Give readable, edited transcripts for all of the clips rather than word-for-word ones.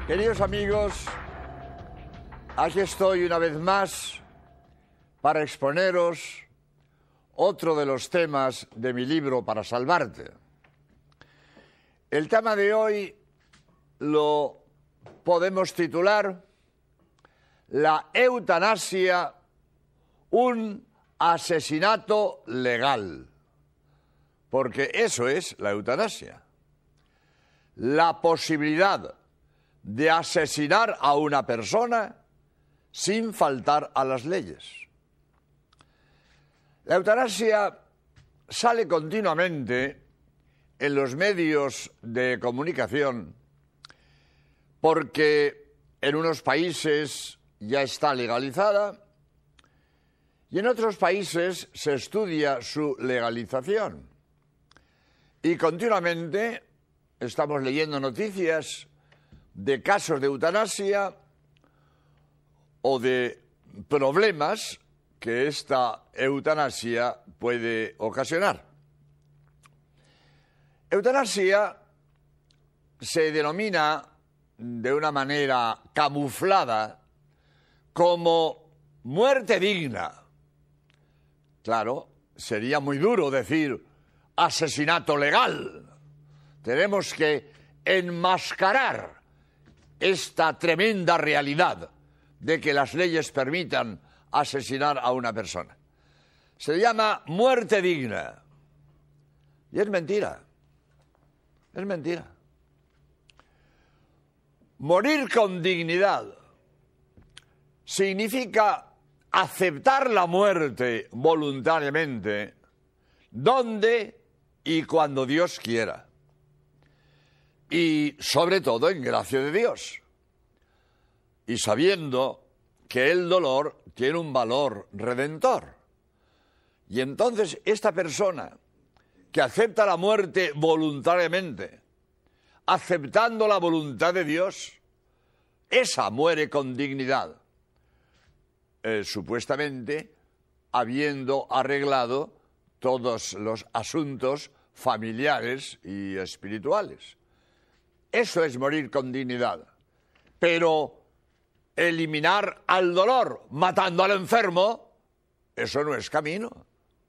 Queridos amigos, aquí estoy una vez más para exponeros otro de los temas de mi libro Para Salvarte. El tema de hoy lo podemos titular La eutanasia, un asesinato legal, porque eso es la eutanasia, la posibilidad de asesinar a una persona sin faltar a las leyes. La eutanasia sale continuamente en los medios de comunicación porque en unos países ya está legalizada y en otros países se estudia su legalización. Y continuamente estamos leyendo noticias de casos de eutanasia o de problemas que esta eutanasia puede ocasionar. Eutanasia se denomina de una manera camuflada como muerte digna. Claro, sería muy duro decir asesinato legal. Tenemos que enmascarar esta tremenda realidad de que las leyes permitan asesinar a una persona. Se llama muerte digna. Y es mentira. Es mentira. Morir con dignidad significa aceptar la muerte voluntariamente, donde y cuando Dios quiera. Y sobre todo en gracia de Dios. Y sabiendo que el dolor tiene un valor redentor. Y entonces esta persona que acepta la muerte voluntariamente, aceptando la voluntad de Dios, esa muere con dignidad, supuestamente habiendo arreglado todos los asuntos familiares y espirituales. Eso es morir con dignidad. Pero eliminar al dolor matando al enfermo, eso no es camino.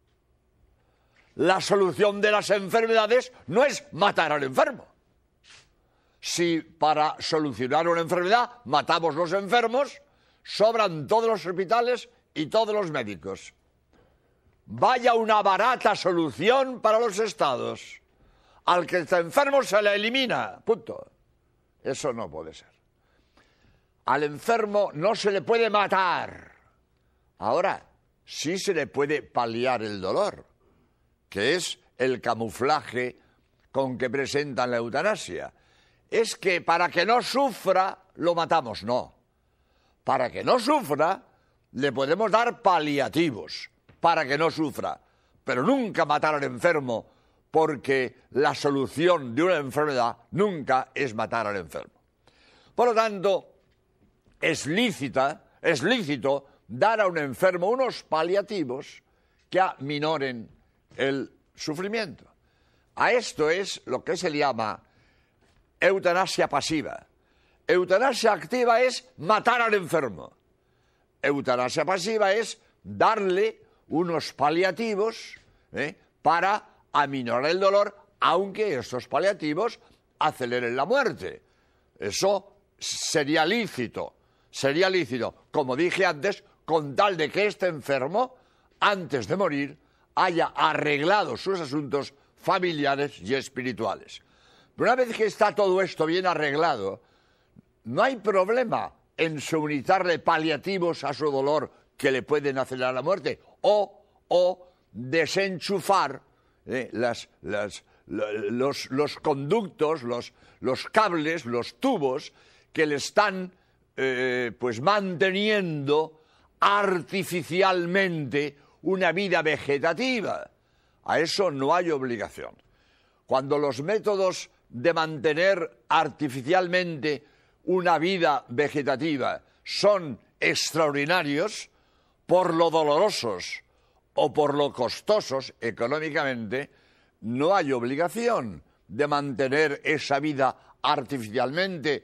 La solución de las enfermedades no es matar al enfermo. Si para solucionar una enfermedad matamos los enfermos, sobran todos los hospitales y todos los médicos. Vaya una barata solución para los estados. Al que está enfermo se le elimina. Punto. Eso no puede ser. Al enfermo no se le puede matar. Ahora, sí se le puede paliar el dolor, que es el camuflaje con que presentan la eutanasia. Es que para que no sufra, lo matamos. No. Para que no sufra, le podemos dar paliativos, para que no sufra. Pero nunca matar al enfermo, porque la solución de una enfermedad nunca es matar al enfermo. Por lo tanto, es lícito dar a un enfermo unos paliativos que aminoren el sufrimiento. A esto es lo que se le llama eutanasia pasiva. Eutanasia activa es matar al enfermo. Eutanasia pasiva es darle unos paliativos para aminorar el dolor, aunque estos paliativos aceleren la muerte. Eso sería lícito, como dije antes, con tal de que este enfermo, antes de morir, haya arreglado sus asuntos familiares y espirituales. Pero una vez que está todo esto bien arreglado, no hay problema en suministrarle paliativos a su dolor que le pueden acelerar la muerte, o desenchufar los conductos, los cables, los tubos que le están manteniendo artificialmente una vida vegetativa. A eso no hay obligación. Cuando los métodos de mantener artificialmente una vida vegetativa son extraordinarios, por lo dolorosos o por lo costosos económicamente, no hay obligación de mantener esa vida artificialmente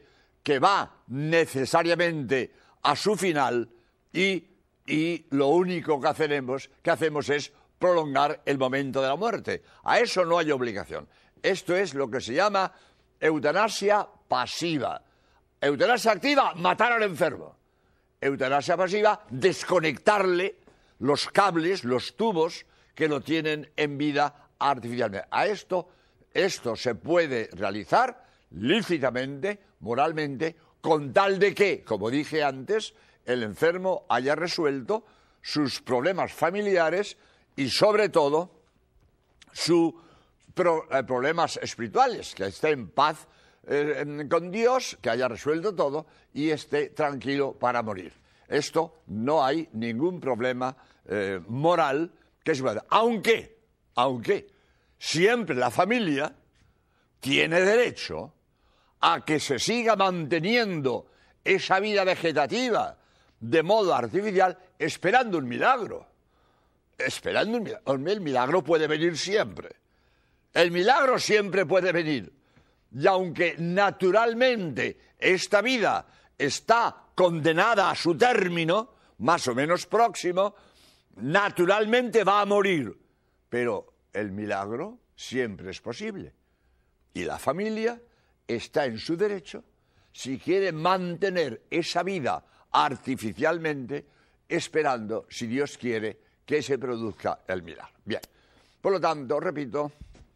que va necesariamente a su final y lo único que hacemos es prolongar el momento de la muerte. A eso no hay obligación. Esto es lo que se llama eutanasia pasiva. Eutanasia activa, matar al enfermo. Eutanasia pasiva, desconectarle los cables, los tubos que lo tienen en vida artificialmente. Esto se puede realizar lícitamente, moralmente, con tal de que, como dije antes, el enfermo haya resuelto sus problemas familiares y, sobre todo, sus problemas espirituales, que esté en paz con Dios, que haya resuelto todo y esté tranquilo para morir. Esto no hay ningún problema moral que se pueda. Aunque siempre la familia tiene derecho a que se siga manteniendo esa vida vegetativa de modo artificial, esperando un milagro. Esperando un milagro. El milagro puede venir siempre. El milagro siempre puede venir. Y aunque naturalmente esta vida está condenada a su término, más o menos próximo, naturalmente va a morir. Pero el milagro siempre es posible. Y la familia está en su derecho, si quiere mantener esa vida artificialmente, esperando, si Dios quiere, que se produzca el milagro. Bien, por lo tanto, repito,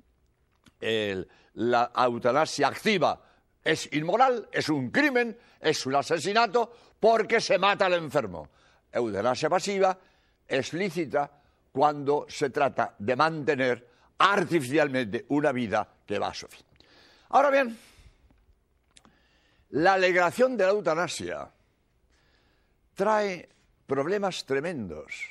la eutanasia activa es inmoral, es un crimen, es un asesinato, porque se mata al enfermo. Eutanasia pasiva es lícita cuando se trata de mantener artificialmente una vida que va a su fin. Ahora bien, la legislación de la eutanasia trae problemas tremendos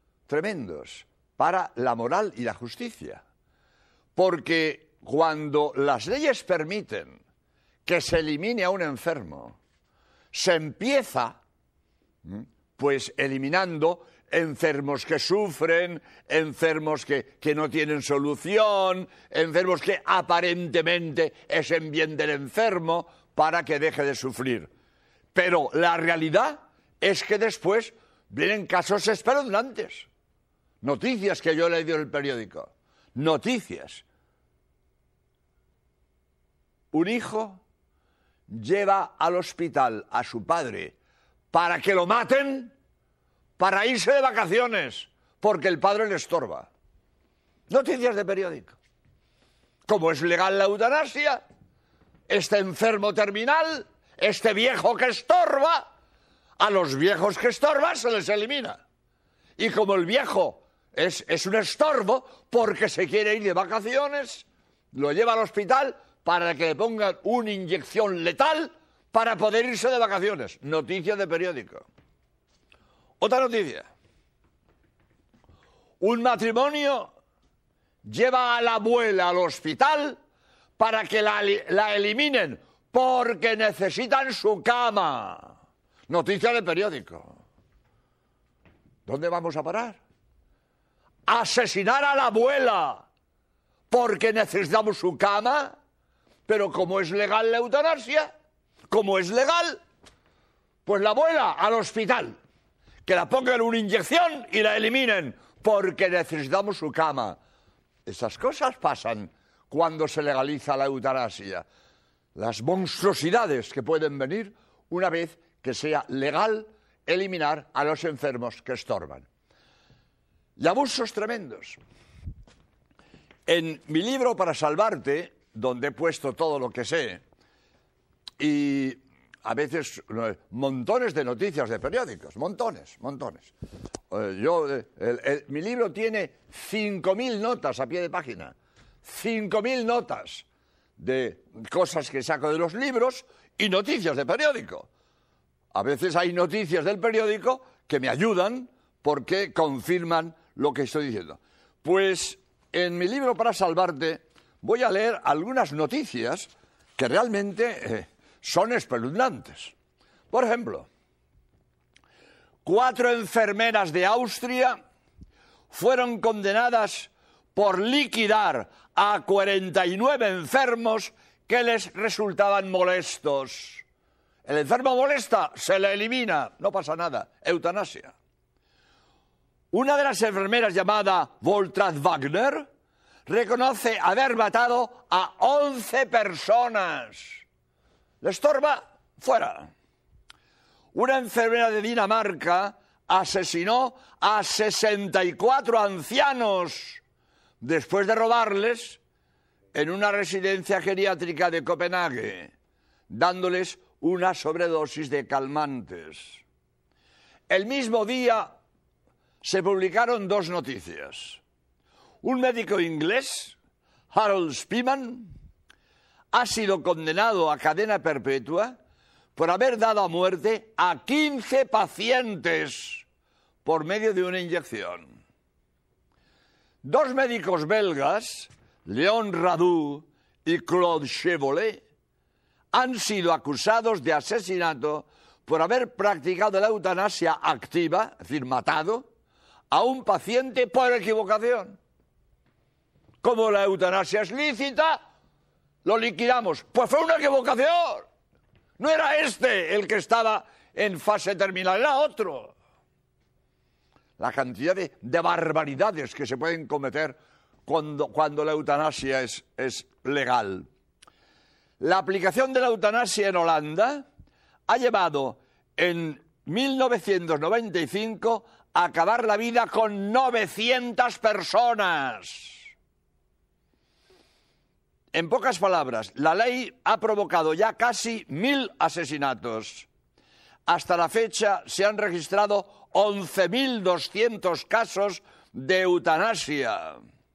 para la moral y la justicia. Porque cuando las leyes permiten que se elimine a un enfermo, se empieza, pues, eliminando enfermos que sufren, enfermos que no tienen solución, enfermos que aparentemente es en bien del enfermo para que deje de sufrir. Pero la realidad es que después vienen casos espeluznantes. Noticias que yo he leído en el periódico. Noticias. Un hijo lleva al hospital a su padre para que lo maten, para irse de vacaciones, porque el padre le estorba. Noticias de periódico. Como es legal la eutanasia, este enfermo terminal, este viejo que estorba, a los viejos que estorban se les elimina. Y como el viejo es un estorbo porque se quiere ir de vacaciones, lo lleva al hospital para que le pongan una inyección letal para poder irse de vacaciones. Noticia de periódico. Otra noticia. Un matrimonio lleva a la abuela al hospital para que la eliminen porque necesitan su cama. Noticia de periódico. ¿Dónde vamos a parar? Asesinar a la abuela porque necesitamos su cama. Pero como es legal la eutanasia, como es legal, pues la abuela al hospital, que la pongan una inyección y la eliminen porque necesitamos su cama. Esas cosas pasan cuando se legaliza la eutanasia. Las monstruosidades que pueden venir una vez que sea legal eliminar a los enfermos que estorban. Y abusos tremendos. En mi libro Para Salvarte, donde he puesto todo lo que sé, y a veces montones de noticias de periódicos, montones. Mi libro tiene 5.000 notas a pie de página, 5.000 notas de cosas que saco de los libros y noticias de periódico. A veces hay noticias del periódico que me ayudan porque confirman lo que estoy diciendo. Pues en mi libro Para Salvarte voy a leer algunas noticias que realmente son espeluznantes. Por ejemplo, 4 enfermeras de Austria fueron condenadas por liquidar a 49 enfermos que les resultaban molestos. El enfermo molesta, se le elimina, no pasa nada, eutanasia. Una de las enfermeras llamada Voltrath Wagner reconoce haber matado a 11 personas. ¿Le estorba? Fuera. Una enfermera de Dinamarca asesinó a 64 ancianos después de robarles en una residencia geriátrica de Copenhague, dándoles una sobredosis de calmantes. El mismo día se publicaron dos noticias. Un médico inglés, Harold Spearman, ha sido condenado a cadena perpetua por haber dado a muerte a 15 pacientes por medio de una inyección. Dos médicos belgas, Léon Radu y Claude Chevolet, han sido acusados de asesinato por haber practicado la eutanasia activa, es decir, matado, a un paciente por equivocación. Como la eutanasia es lícita, lo liquidamos. Pues fue una equivocación. No era este el que estaba en fase terminal, era otro. La cantidad de barbaridades que se pueden cometer cuando la eutanasia es legal. La aplicación de la eutanasia en Holanda ha llevado en 1995 a acabar la vida con 900 personas. En pocas palabras, la ley ha provocado ya casi 1000 asesinatos. Hasta la fecha se han registrado 11.200 casos de eutanasia.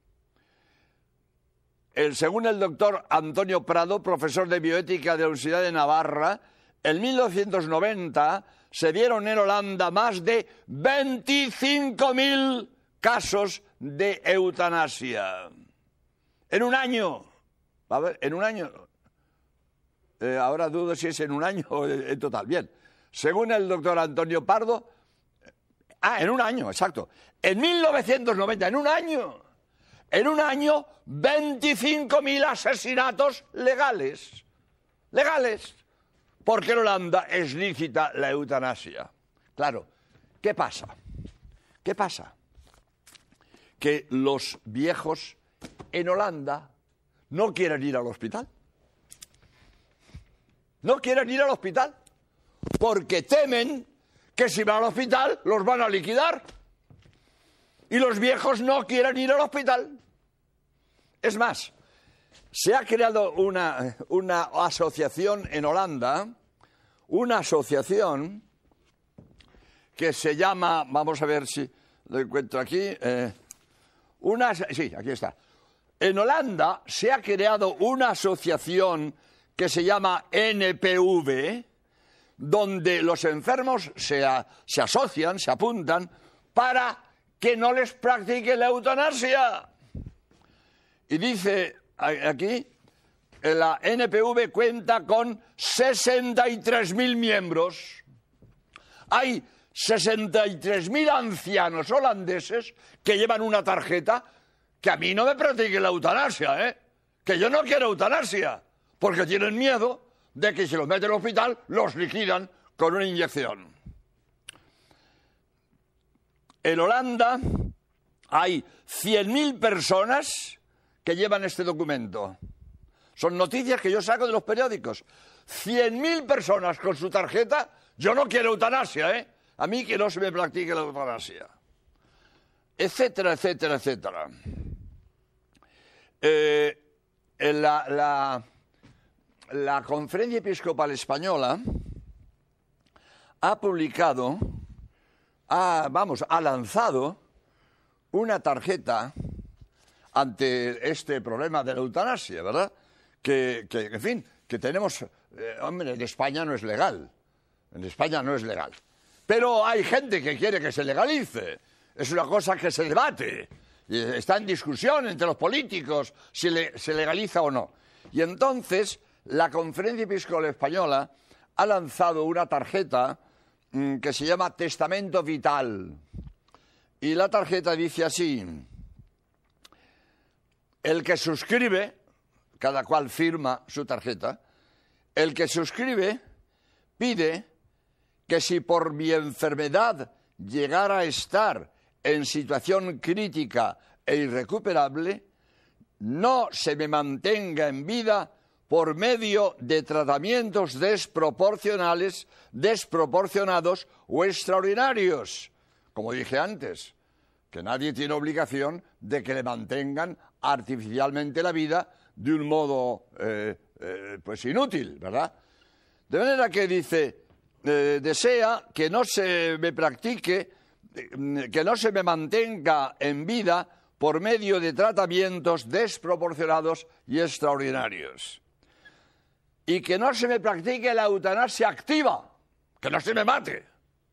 Según el doctor Antonio Prado, profesor de bioética de la Universidad de Navarra, en 1990 se dieron en Holanda más de 25.000 casos de eutanasia. En un año. A ver, en un año. Ahora dudo si es en un año o en total. Bien. Según el doctor Antonio Pardo. En un año, exacto. En 1990, en un año. En un año, 25.000 asesinatos legales. Legales. Porque en Holanda es lícita la eutanasia. Claro, ¿qué pasa? ¿Qué pasa? Que los viejos en Holanda no quieren ir al hospital. No quieren ir al hospital porque temen que si van al hospital los van a liquidar. Y los viejos no quieren ir al hospital. Es más, se ha creado una asociación en Holanda, una asociación que se llama, vamos a ver si lo encuentro aquí, sí, aquí está. En Holanda se ha creado una asociación que se llama NPV, donde los enfermos se asocian, se apuntan, para que no les practique la eutanasia. Y dice aquí, la NPV cuenta con 63.000 miembros. Hay 63.000 ancianos holandeses que llevan una tarjeta que a mí no me practique la eutanasia, que yo no quiero eutanasia, porque tienen miedo de que si los meten al hospital los liquidan con una inyección. En Holanda hay 100.000 personas que llevan este documento. Son noticias que yo saco de los periódicos. 100.000 personas con su tarjeta. Yo no quiero eutanasia, A mí que no se me practique la eutanasia. Etcétera, etcétera, etcétera. La Conferencia Episcopal Española ha publicado, ha lanzado una tarjeta ante este problema de la eutanasia, ¿verdad? Que en fin, que tenemos... hombre, en España no es legal. En España no es legal. Pero hay gente que quiere que se legalice. Es una cosa que se debate. Y está en discusión entre los políticos si se legaliza o no. Y entonces, la Conferencia Episcopal Española ha lanzado una tarjeta que se llama Testamento Vital. Y la tarjeta dice así: el que suscribe, cada cual firma su tarjeta, el que suscribe pide que si por mi enfermedad llegara a estar en situación crítica e irrecuperable, no se me mantenga en vida por medio de tratamientos desproporcionados o extraordinarios. Como dije antes, que nadie tiene obligación de que le mantengan artificialmente la vida de un modo pues inútil, ¿verdad? De manera que dice, desea que no se me practique, que no se me mantenga en vida por medio de tratamientos desproporcionados y extraordinarios. Y que no se me practique la eutanasia activa, que no se me mate,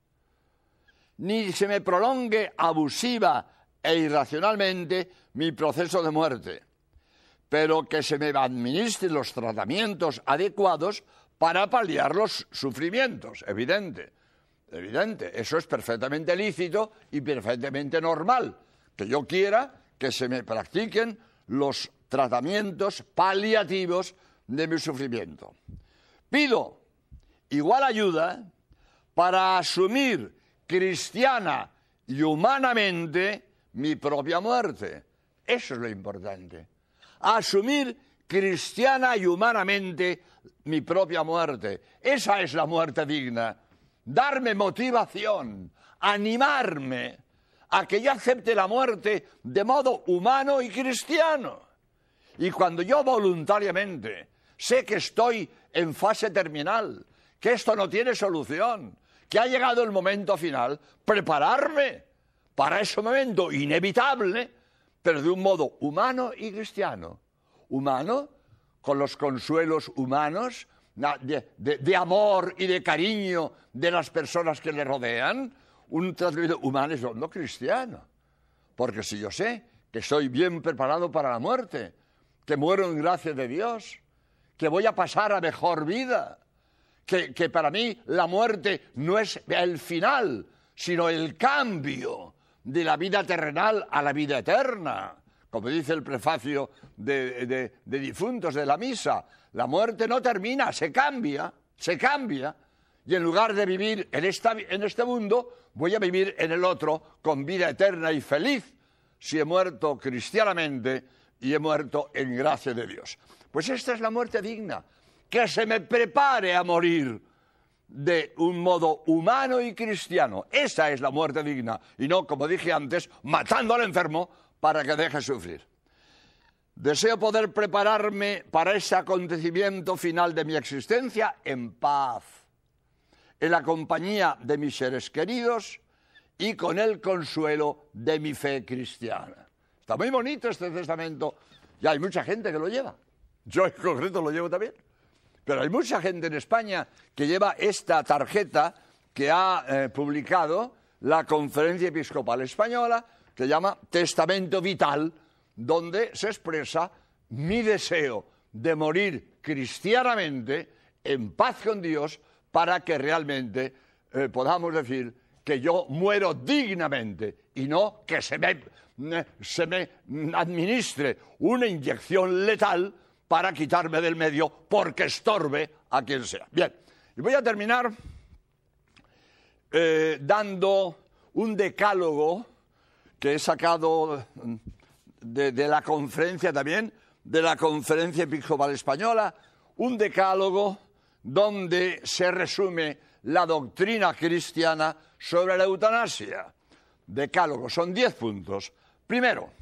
ni se me prolongue abusiva e irracionalmente mi proceso de muerte, pero que se me administren los tratamientos adecuados para paliar los sufrimientos, evidente, eso es perfectamente lícito y perfectamente normal, que yo quiera que se me practiquen los tratamientos paliativos de mi sufrimiento. Pido igual ayuda para asumir cristiana y humanamente mi propia muerte. Eso es lo importante. Asumir cristiana y humanamente mi propia muerte. Esa es la muerte digna. Darme motivación, animarme a que yo acepte la muerte de modo humano y cristiano. Y cuando yo voluntariamente sé que estoy en fase terminal, que esto no tiene solución, que ha llegado el momento final, prepararme para ese momento inevitable, pero de un modo humano y cristiano. Humano, con los consuelos humanos, de amor y de cariño de las personas que le rodean, un tratamiento humano y no cristiano. Porque si yo sé que estoy bien preparado para la muerte, que muero en gracia de Dios, que voy a pasar a mejor vida, que para mí la muerte no es el final, sino el cambio de la vida terrenal a la vida eterna. Como dice el prefacio de difuntos de la misa, la muerte no termina, se cambia, y en lugar de vivir en este mundo, voy a vivir en el otro con vida eterna y feliz, si he muerto cristianamente y he muerto en gracia de Dios. Pues esta es la muerte digna, que se me prepare a morir de un modo humano y cristiano. Esa es la muerte digna, y no, como dije antes, matando al enfermo para que deje sufrir. Deseo poder prepararme para ese acontecimiento final de mi existencia en paz, en la compañía de mis seres queridos y con el consuelo de mi fe cristiana. Está muy bonito este testamento, y hay mucha gente que lo lleva. Yo en concreto lo llevo también. Pero hay mucha gente en España que lleva esta tarjeta que ha publicado la Conferencia Episcopal Española, que llama Testamento Vital, donde se expresa mi deseo de morir cristianamente, en paz con Dios, para que realmente podamos decir que yo muero dignamente y no que se me administre una inyección letal para quitarme del medio porque estorbe a quien sea. Bien, y voy a terminar dando un decálogo que he sacado de la conferencia también, de la Conferencia Episcopal Española, un decálogo donde se resume la doctrina cristiana sobre la eutanasia. Decálogo, son 10 puntos. Primero,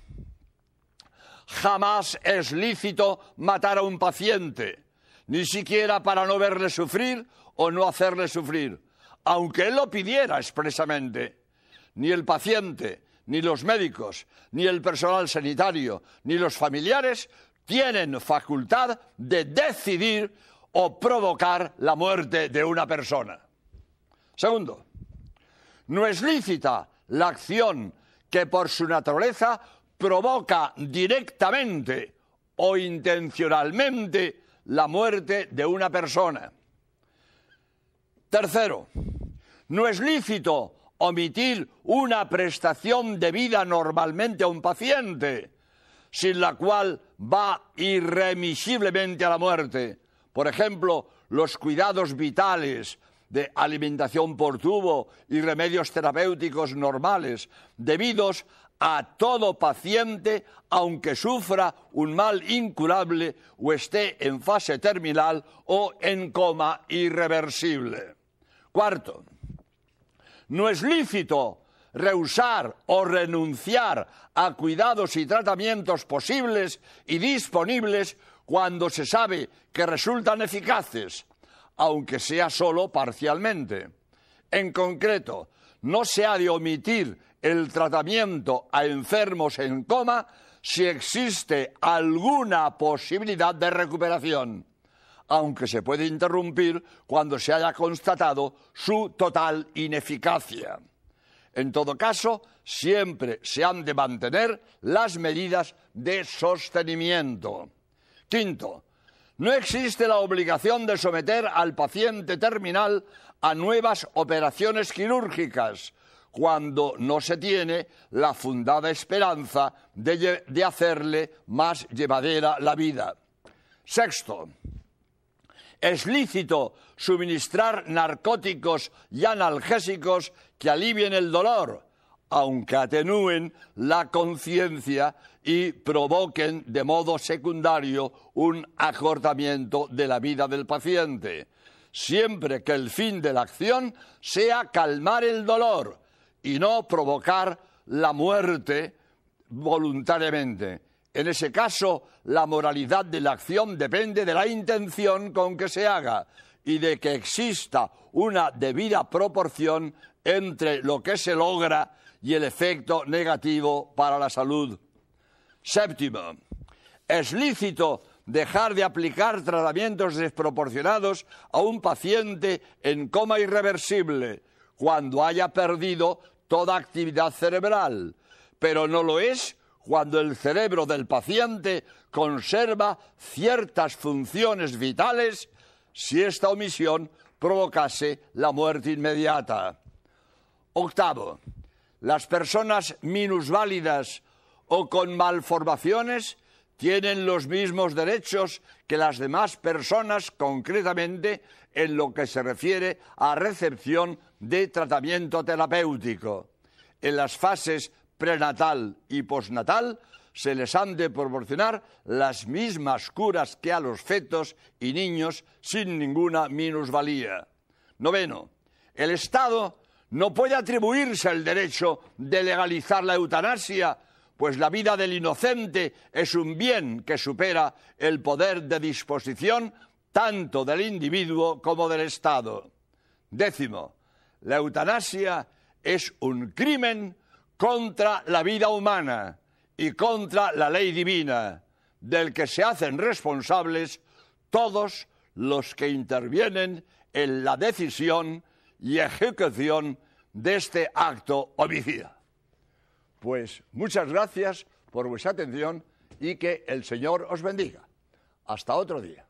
jamás es lícito matar a un paciente, ni siquiera para no verle sufrir o no hacerle sufrir, aunque él lo pidiera expresamente. Ni el paciente, ni los médicos, ni el personal sanitario, ni los familiares tienen facultad de decidir o provocar la muerte de una persona. Segundo, no es lícita la acción que por su naturaleza provoca directamente o intencionalmente la muerte de una persona. Tercero, no es lícito omitir una prestación debida normalmente a un paciente, sin la cual va irremisiblemente a la muerte. Por ejemplo, los cuidados vitales de alimentación por tubo y remedios terapéuticos normales debidos a todo paciente, aunque sufra un mal incurable o esté en fase terminal o en coma irreversible. Cuarto, no es lícito rehusar o renunciar a cuidados y tratamientos posibles y disponibles cuando se sabe que resultan eficaces, aunque sea solo parcialmente. En concreto, no se ha de omitir el tratamiento a enfermos en coma si existe alguna posibilidad de recuperación, aunque se puede interrumpir cuando se haya constatado su total ineficacia. En todo caso, siempre se han de mantener las medidas de sostenimiento. Quinto, no existe la obligación de someter al paciente terminal a nuevas operaciones quirúrgicas cuando no se tiene la fundada esperanza de hacerle más llevadera la vida. Sexto, es lícito suministrar narcóticos y analgésicos que alivien el dolor, aunque atenúen la conciencia y provoquen de modo secundario un acortamiento de la vida del paciente, siempre que el fin de la acción sea calmar el dolor y no provocar la muerte voluntariamente. En ese caso, la moralidad de la acción depende de la intención con que se haga y de que exista una debida proporción entre lo que se logra y el efecto negativo para la salud. Séptimo, es lícito dejar de aplicar tratamientos desproporcionados a un paciente en coma irreversible cuando haya perdido toda actividad cerebral, pero no lo es cuando el cerebro del paciente conserva ciertas funciones vitales si esta omisión provocase la muerte inmediata. Octavo, las personas minusválidas o con malformaciones tienen los mismos derechos que las demás personas, concretamente en lo que se refiere a recepción de tratamiento terapéutico. En las fases prenatal y postnatal se les han de proporcionar las mismas curas que a los fetos y niños sin ninguna minusvalía. Noveno, el Estado no puede atribuirse el derecho de legalizar la eutanasia, pues la vida del inocente es un bien que supera el poder de disposición tanto del individuo como del Estado. Décimo, la eutanasia es un crimen contra la vida humana y contra la ley divina, del que se hacen responsables todos los que intervienen en la decisión y ejecución de este acto homicida. Pues muchas gracias por vuestra atención y que el Señor os bendiga. Hasta otro día.